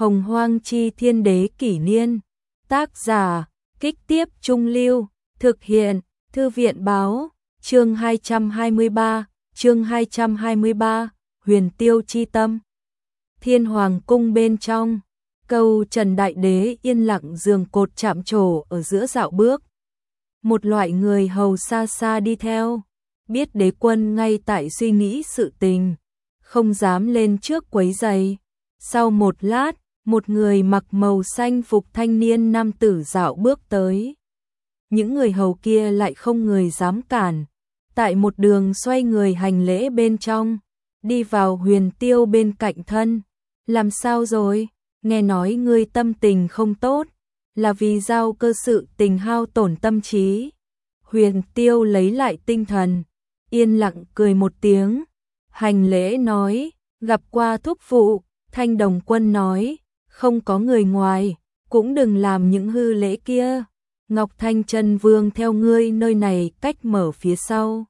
Hồng Hoang Chi Thiên Đế Kỷ Niên. Tác giả, Kích Tiếp Trung Lưu. Thực hiện, Thư viện Báo. Chương 223, Huyền Tiêu Chi Tâm. Thiên Hoàng Cung bên trong, Câu Trần Đại Đế yên lặng giường cột chạm trổ ở giữa dạo bước. Một loại người hầu xa xa đi theo, biết đế quân ngay tại suy nghĩ sự tình, không dám lên trước quấy rầy. Sau một lát, một người mặc màu xanh phục thanh niên nam tử dạo bước tới. Những người hầu kia lại không người dám cản, tại một đường xoay người hành lễ bên trong, đi vào Huyền Tiêu bên cạnh thân. Làm sao rồi? Nghe nói ngươi tâm tình không tốt, là vì giao cơ sự tình hao tổn tâm trí. Huyền Tiêu lấy lại tinh thần, yên lặng cười một tiếng, hành lễ nói, gặp qua thúc phụ. Thanh Đồng Quân nói, không có người ngoài, cũng đừng làm những hư lễ kia. Ngọc Thanh Chân Vương theo ngươi nơi này cách mở phía sau.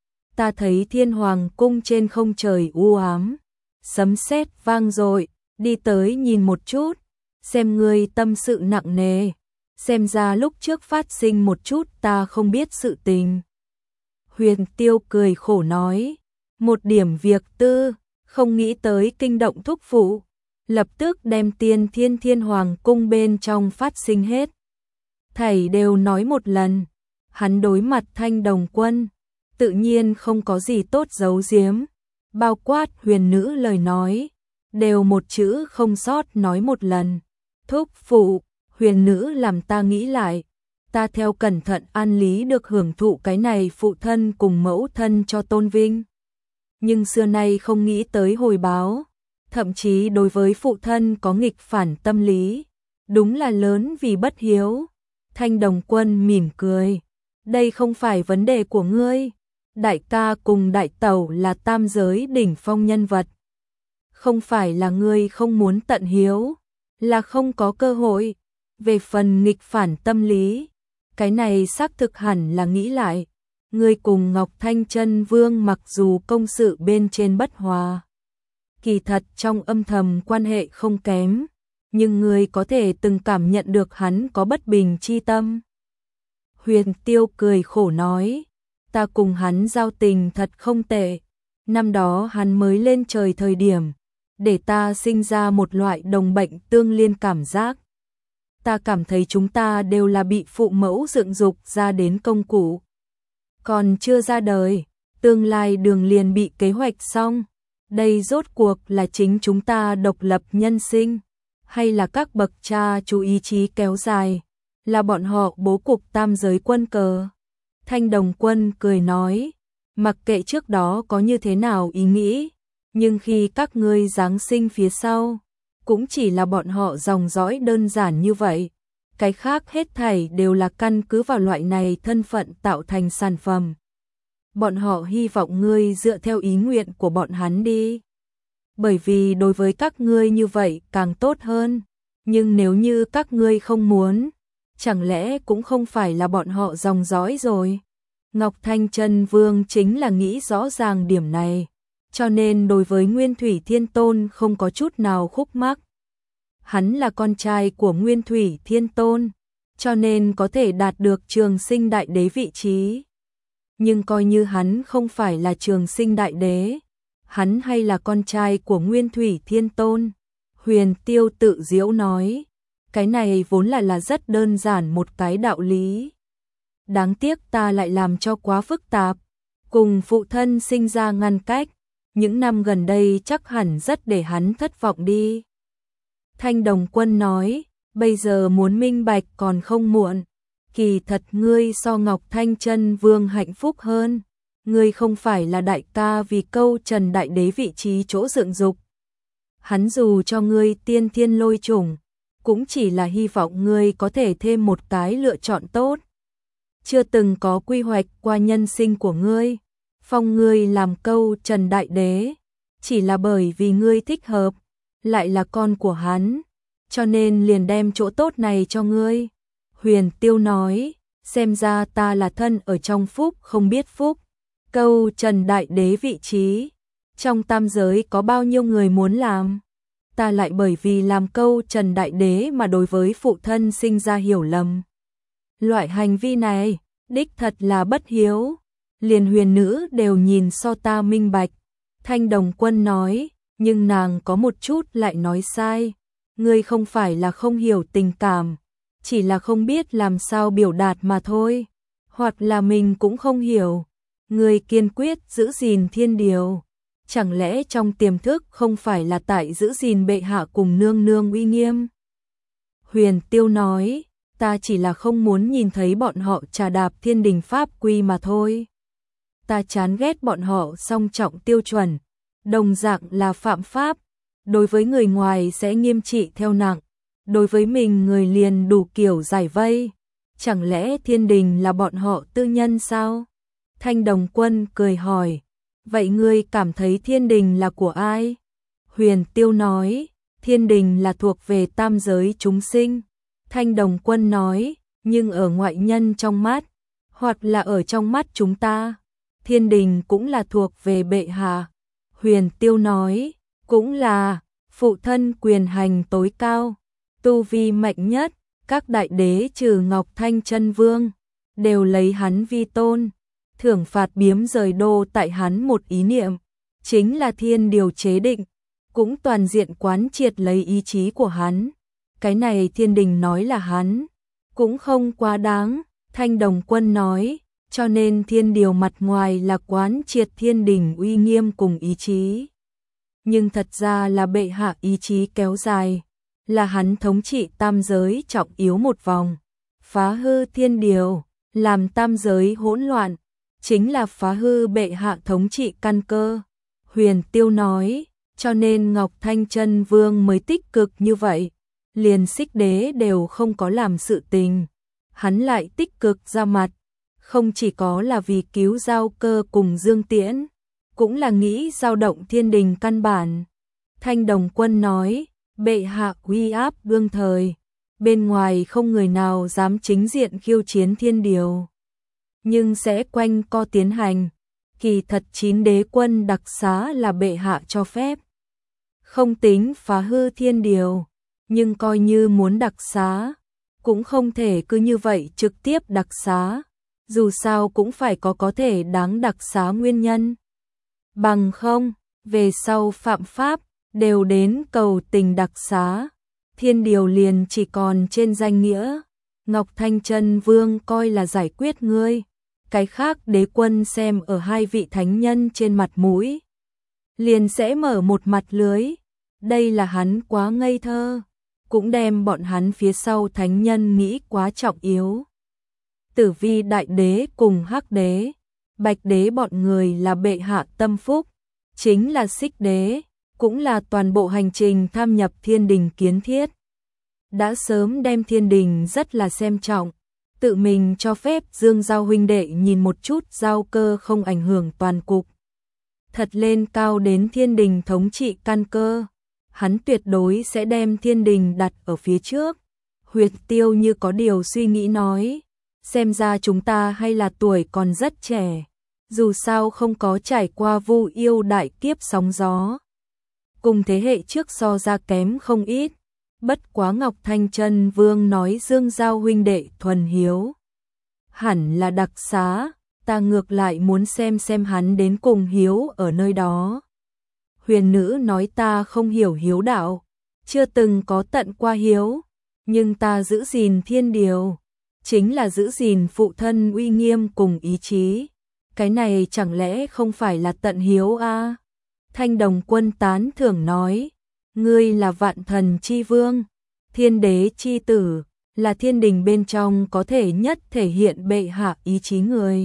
Ta thấy Thiên Hoàng Cung trên không trời u ám, sấm sét vang dội, đi tới nhìn một chút, xem ngươi tâm sự nặng nề, xem ra lúc trước phát sinh một chút ta không biết sự tình. Huyền Tiêu cười khổ nói, một điểm việc tư, không nghĩ tới kinh động thúc phụ, lập tức đem Thiên Hoàng Cung bên trong phát sinh hết thảy đều nói một lần. Hắn đối mặt Thanh Đồng Quân, tự nhiên không có gì tốt giấu giếm, bao quát huyền nữ lời nói, đều một chữ không sót nói một lần. Thúc phụ, huyền nữ làm ta nghĩ lại, ta theo cẩn thận an lý được hưởng thụ cái này phụ thân cùng mẫu thân cho tôn vinh. Nhưng xưa nay không nghĩ tới hồi báo, thậm chí đối với phụ thân có nghịch phản tâm lý, đúng là lớn vì bất hiếu. Thanh Đồng Quân mỉm cười, đây không phải vấn đề của ngươi, đại ca cùng đại tẩu là tam giới đỉnh phong nhân vật. Không phải là ngươi không muốn tận hiếu, là không có cơ hội. Về phần nghịch phản tâm lý, cái này xác thực hẳn là nghĩ lại. Ngươi cùng Ngọc Thanh Chân Vương mặc dù công sự bên trên bất hòa, kỳ thật trong âm thầm quan hệ không kém, nhưng ngươi có thể từng cảm nhận được hắn có bất bình chi tâm. Huyền Tiêu cười khổ nói, ta cùng hắn giao tình thật không tệ, năm đó hắn mới lên trời thời điểm, để ta sinh ra một loại đồng bệnh tương liên cảm giác. Ta cảm thấy chúng ta đều là bị phụ mẫu dựng dục ra đến công cụ, còn chưa ra đời, tương lai đường liền bị kế hoạch xong. Đây rốt cuộc là chính chúng ta độc lập nhân sinh, hay là các bậc cha chú ý chí kéo dài, là bọn họ bố cục tam giới quân cờ? Thanh Đồng Quân cười nói, mặc kệ trước đó có như thế nào ý nghĩ, nhưng khi các ngươi giáng sinh phía sau, cũng chỉ là bọn họ dòng dõi đơn giản như vậy. Cái khác hết thảy đều là căn cứ vào loại này thân phận tạo thành sản phẩm. Bọn họ hy vọng ngươi dựa theo ý nguyện của bọn hắn đi. Bởi vì đối với các ngươi như vậy càng tốt hơn. Nhưng nếu như các ngươi không muốn, chẳng lẽ cũng không phải là bọn họ dòng dõi rồi. Ngọc Thanh Chân Vương chính là nghĩ rõ ràng điểm này, cho nên đối với Nguyên Thủy Thiên Tôn không có chút nào khúc mắc. Hắn là con trai của Nguyên Thủy Thiên Tôn, cho nên có thể đạt được Trường Sinh Đại Đế vị trí. Nhưng coi như hắn không phải là Trường Sinh Đại Đế, hắn hay là con trai của Nguyên Thủy Thiên Tôn. Huyền Tiêu tự giễu nói, cái này vốn là rất đơn giản một cái đạo lý. Đáng tiếc ta lại làm cho quá phức tạp, cùng phụ thân sinh ra ngăn cách, những năm gần đây chắc hẳn rất để hắn thất vọng đi. Thanh Đồng Quân nói, bây giờ muốn minh bạch còn không muộn, kỳ thật ngươi so Ngọc Thanh Chân Vương hạnh phúc hơn, ngươi không phải là đại ca vì Câu Trần Đại Đế vị trí chỗ dựng dục. Hắn dù cho ngươi tiên thiên lôi chủng, cũng chỉ là hy vọng ngươi có thể thêm một cái lựa chọn tốt. Chưa từng có quy hoạch qua nhân sinh của ngươi, phong ngươi làm Câu Trần Đại Đế, chỉ là bởi vì ngươi thích hợp, lại là con của hắn, cho nên liền đem chỗ tốt này cho ngươi. Huyền Tiêu nói, xem ra ta là thân ở trong phúc không biết phúc. Câu Trần Đại Đế vị trí, trong tam giới có bao nhiêu người muốn làm? ta lại bởi vì làm câu trần đại đế mà đối với phụ thân sinh ra hiểu lầm. Loại hành vi này, đích thật là bất hiếu, liền huyền nữ đều nhìn so ta minh bạch. Thanh Đồng Quân nói, nhưng nàng có một chút lại nói sai, ngươi không phải là không hiểu tình cảm, chỉ là không biết làm sao biểu đạt mà thôi, hoặc là mình cũng không hiểu. Ngươi kiên quyết giữ gìn thiên điều, chẳng lẽ trong tiềm thức không phải là tại giữ gìn bệ hạ cùng nương nương uy nghiêm? Huyền Tiêu nói, ta chỉ là không muốn nhìn thấy bọn họ trà đạp thiên đình pháp quy mà thôi. Ta chán ghét bọn họ song trọng tiêu chuẩn, đồng dạng là phạm pháp, đối với người ngoài sẽ nghiêm trị theo nặng, đối với mình người liền đủ kiểu giải vây. Chẳng lẽ thiên đình là bọn họ tư nhân sao? Thanh Đồng Quân cười hỏi, vậy ngươi cảm thấy thiên đình là của ai? Huyền Tiêu nói, thiên đình là thuộc về tam giới chúng sinh. Thanh Đồng Quân nói, nhưng ở ngoại nhân trong mắt, hoặc là ở trong mắt chúng ta, thiên đình cũng là thuộc về bệ hạ. Huyền Tiêu nói, cũng là, phụ thân quyền hành tối cao, tu vi mạnh nhất, các đại đế trừ Ngọc Thanh Chân Vương, đều lấy hắn vi tôn, thưởng phạt biếm rời đô tại hắn một ý niệm, chính là thiên điều chế định, cũng toàn diện quán triệt lấy ý chí của hắn. Cái này thiên đình nói là hắn, cũng không quá đáng. Thanh Đồng Quân nói, cho nên thiên điều mặt ngoài là quán triệt thiên đình uy nghiêm cùng ý chí. Nhưng thật ra là bệ hạ ý chí kéo dài, là hắn thống trị tam giới trọng yếu một vòng, phá hư thiên điều, làm tam giới hỗn loạn, chính là phá hư bệ hạ thống trị căn cơ. Huyền Tiêu nói, cho nên Ngọc Thanh Chân Vương mới tích cực như vậy, liền Xích Đế đều không có làm sự tình, hắn lại tích cực ra mặt, không chỉ có là vì cứu Giao Cơ cùng Dương Tiễn, cũng là nghĩ dao động thiên đình căn bản. Thanh Đồng Quân nói, bệ hạ uy áp đương thời, bên ngoài không người nào dám chính diện khiêu chiến thiên điều, nhưng sẽ quanh co tiến hành. Kỳ thật 9 đế quân đặc xá là bệ hạ cho phép, không tính phá hư thiên điều, nhưng coi như muốn đặc xá, cũng không thể cứ như vậy trực tiếp đặc xá, dù sao cũng phải có thể đáng đặc xá nguyên nhân. Bằng không, về sau phạm pháp, đều đến cầu tình đặc xá, thiên điều liền chỉ còn trên danh nghĩa. Ngọc Thanh Chân Vương coi là giải quyết ngươi, cái khác đế quân xem ở hai vị thánh nhân trên mặt mũi, liền sẽ mở một mặt lưới. Đây là hắn quá ngây thơ, cũng đem bọn hắn phía sau thánh nhân nghĩ quá trọng yếu. Tử Vi đại đế cùng Hắc đế, Bạch đế bọn người là bệ hạ tâm phúc, chính là Xích đế, cũng là toàn bộ hành trình tham nhập thiên đình kiến thiết. Đã sớm đem thiên đình rất là xem trọng, tự mình cho phép Dương Giao huynh đệ nhìn một chút Giao Cơ không ảnh hưởng toàn cục. Thật lên cao đến thiên đình thống trị căn cơ, hắn tuyệt đối sẽ đem thiên đình đặt ở phía trước. Huyền Tiêu như có điều suy nghĩ nói, xem ra chúng ta hay là tuổi còn rất trẻ, dù sao không có trải qua Vu Yêu đại kiếp sóng gió, cùng thế hệ trước so ra kém không ít. Bất quá Ngọc Thanh Chân Vương nói Dương Giao huynh đệ thuần hiếu, hẳn là đặc xá, ta ngược lại muốn xem hắn đến cùng hiếu ở nơi đó. Huyền nữ nói ta không hiểu hiếu đạo, chưa từng có tận qua hiếu, nhưng ta giữ gìn thiên điều, chính là giữ gìn phụ thân uy nghiêm cùng ý chí. Cái này chẳng lẽ không phải là tận hiếu a? Thanh Đồng Quân tán thưởng nói, ngươi là vạn thần chi vương, thiên đế chi tử, là thiên đình bên trong có thể nhất thể hiện bệ hạ ý chí người.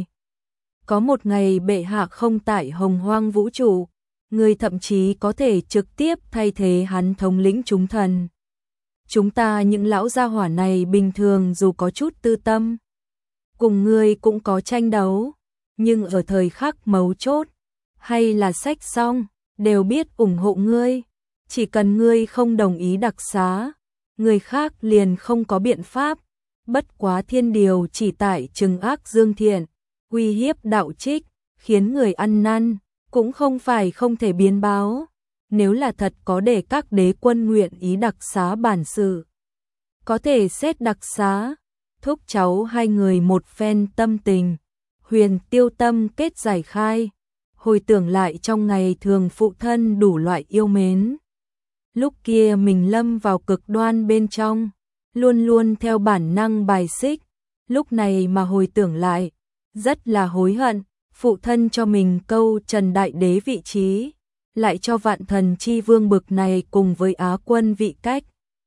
Có một ngày bệ hạ không tại hồng hoang vũ trụ, người thậm chí có thể trực tiếp thay thế hắn thống lĩnh chúng thần. Chúng ta những lão gia hỏa này bình thường dù có chút tư tâm, cùng ngươi cũng có tranh đấu, nhưng ở thời khắc mấu chốt, hay là sách xong, đều biết ủng hộ ngươi. Chỉ cần ngươi không đồng ý đặc xá, người khác liền không có biện pháp. Bất quá thiên điều chỉ tại trừng ác dương thiện, uy hiếp đạo trích, khiến người ăn năn, cũng không phải không thể biến báo. nếu là thật có để các đế quân nguyện ý đặc xá bản sự, có thể xét đặc xá, thúc cháu hai người một phen tâm tình. Huyền Tiêu tâm kết giải khai, hồi tưởng lại trong ngày thường phụ thân đủ loại yêu mến. Lúc kia mình lâm vào cực đoan bên trong, luôn luôn theo bản năng bài xích, lúc này mà hồi tưởng lại, rất là hối hận, phụ thân cho mình câu Trần Đại Đế vị trí, lại cho Vạn Thần Chi Vương bực này cùng với Á Quân vị cách,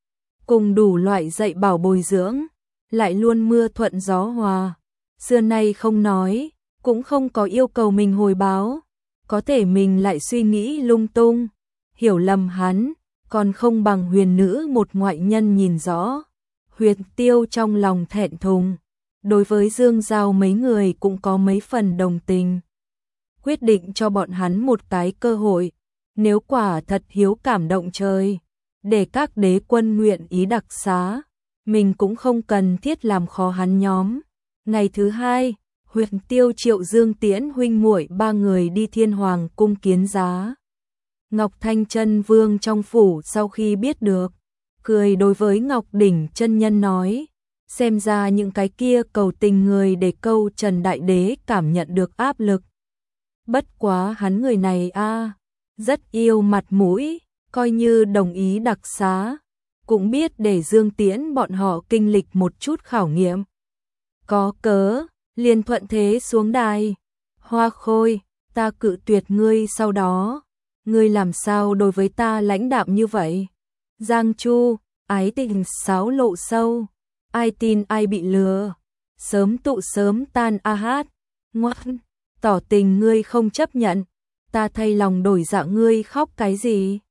cùng đủ loại dạy bảo bồi dưỡng, lại luôn mưa thuận gió hòa, xưa nay không nói, cũng không có yêu cầu mình hồi báo, có thể mình lại suy nghĩ lung tung, hiểu lầm hắn, còn không bằng Huyền nữ một ngoại nhân nhìn rõ. Huyền Tiêu trong lòng thẹn thùng, đối với Dương Giao mấy người cũng có mấy phần đồng tình. Quyết định cho bọn hắn một cái cơ hội, nếu quả thật hiếu cảm động trời, để các đế quân nguyện ý đặc xá, mình cũng không cần thiết làm khó hắn nhóm. Ngày thứ hai, Huyền Tiêu triệu Dương Tiễn huynh muội ba người đi Thiên Hoàng cung kiến giá. Ngọc Thanh Chân Vương trong phủ sau khi biết được, cười đối với Ngọc Đỉnh chân nhân nói, xem ra những cái kia cầu tình người để câu Trần Đại Đế cảm nhận được áp lực. Bất quá hắn người này rất yêu mặt mũi, coi như đồng ý đặc xá, cũng biết để Dương Tiễn bọn họ kinh lịch một chút khảo nghiệm. Có cớ, liền thuận thế xuống đài. Hoa Khôi, ta cự tuyệt ngươi sau đó, ngươi làm sao đối với ta lãnh đạm như vậy? Giang Chu, ái tình sáo lộ sâu, ai tin ai bị lừa, sớm tụ sớm tan hát, ngoan, tỏ tình ngươi không chấp nhận, ta thay lòng đổi dạ ngươi khóc cái gì?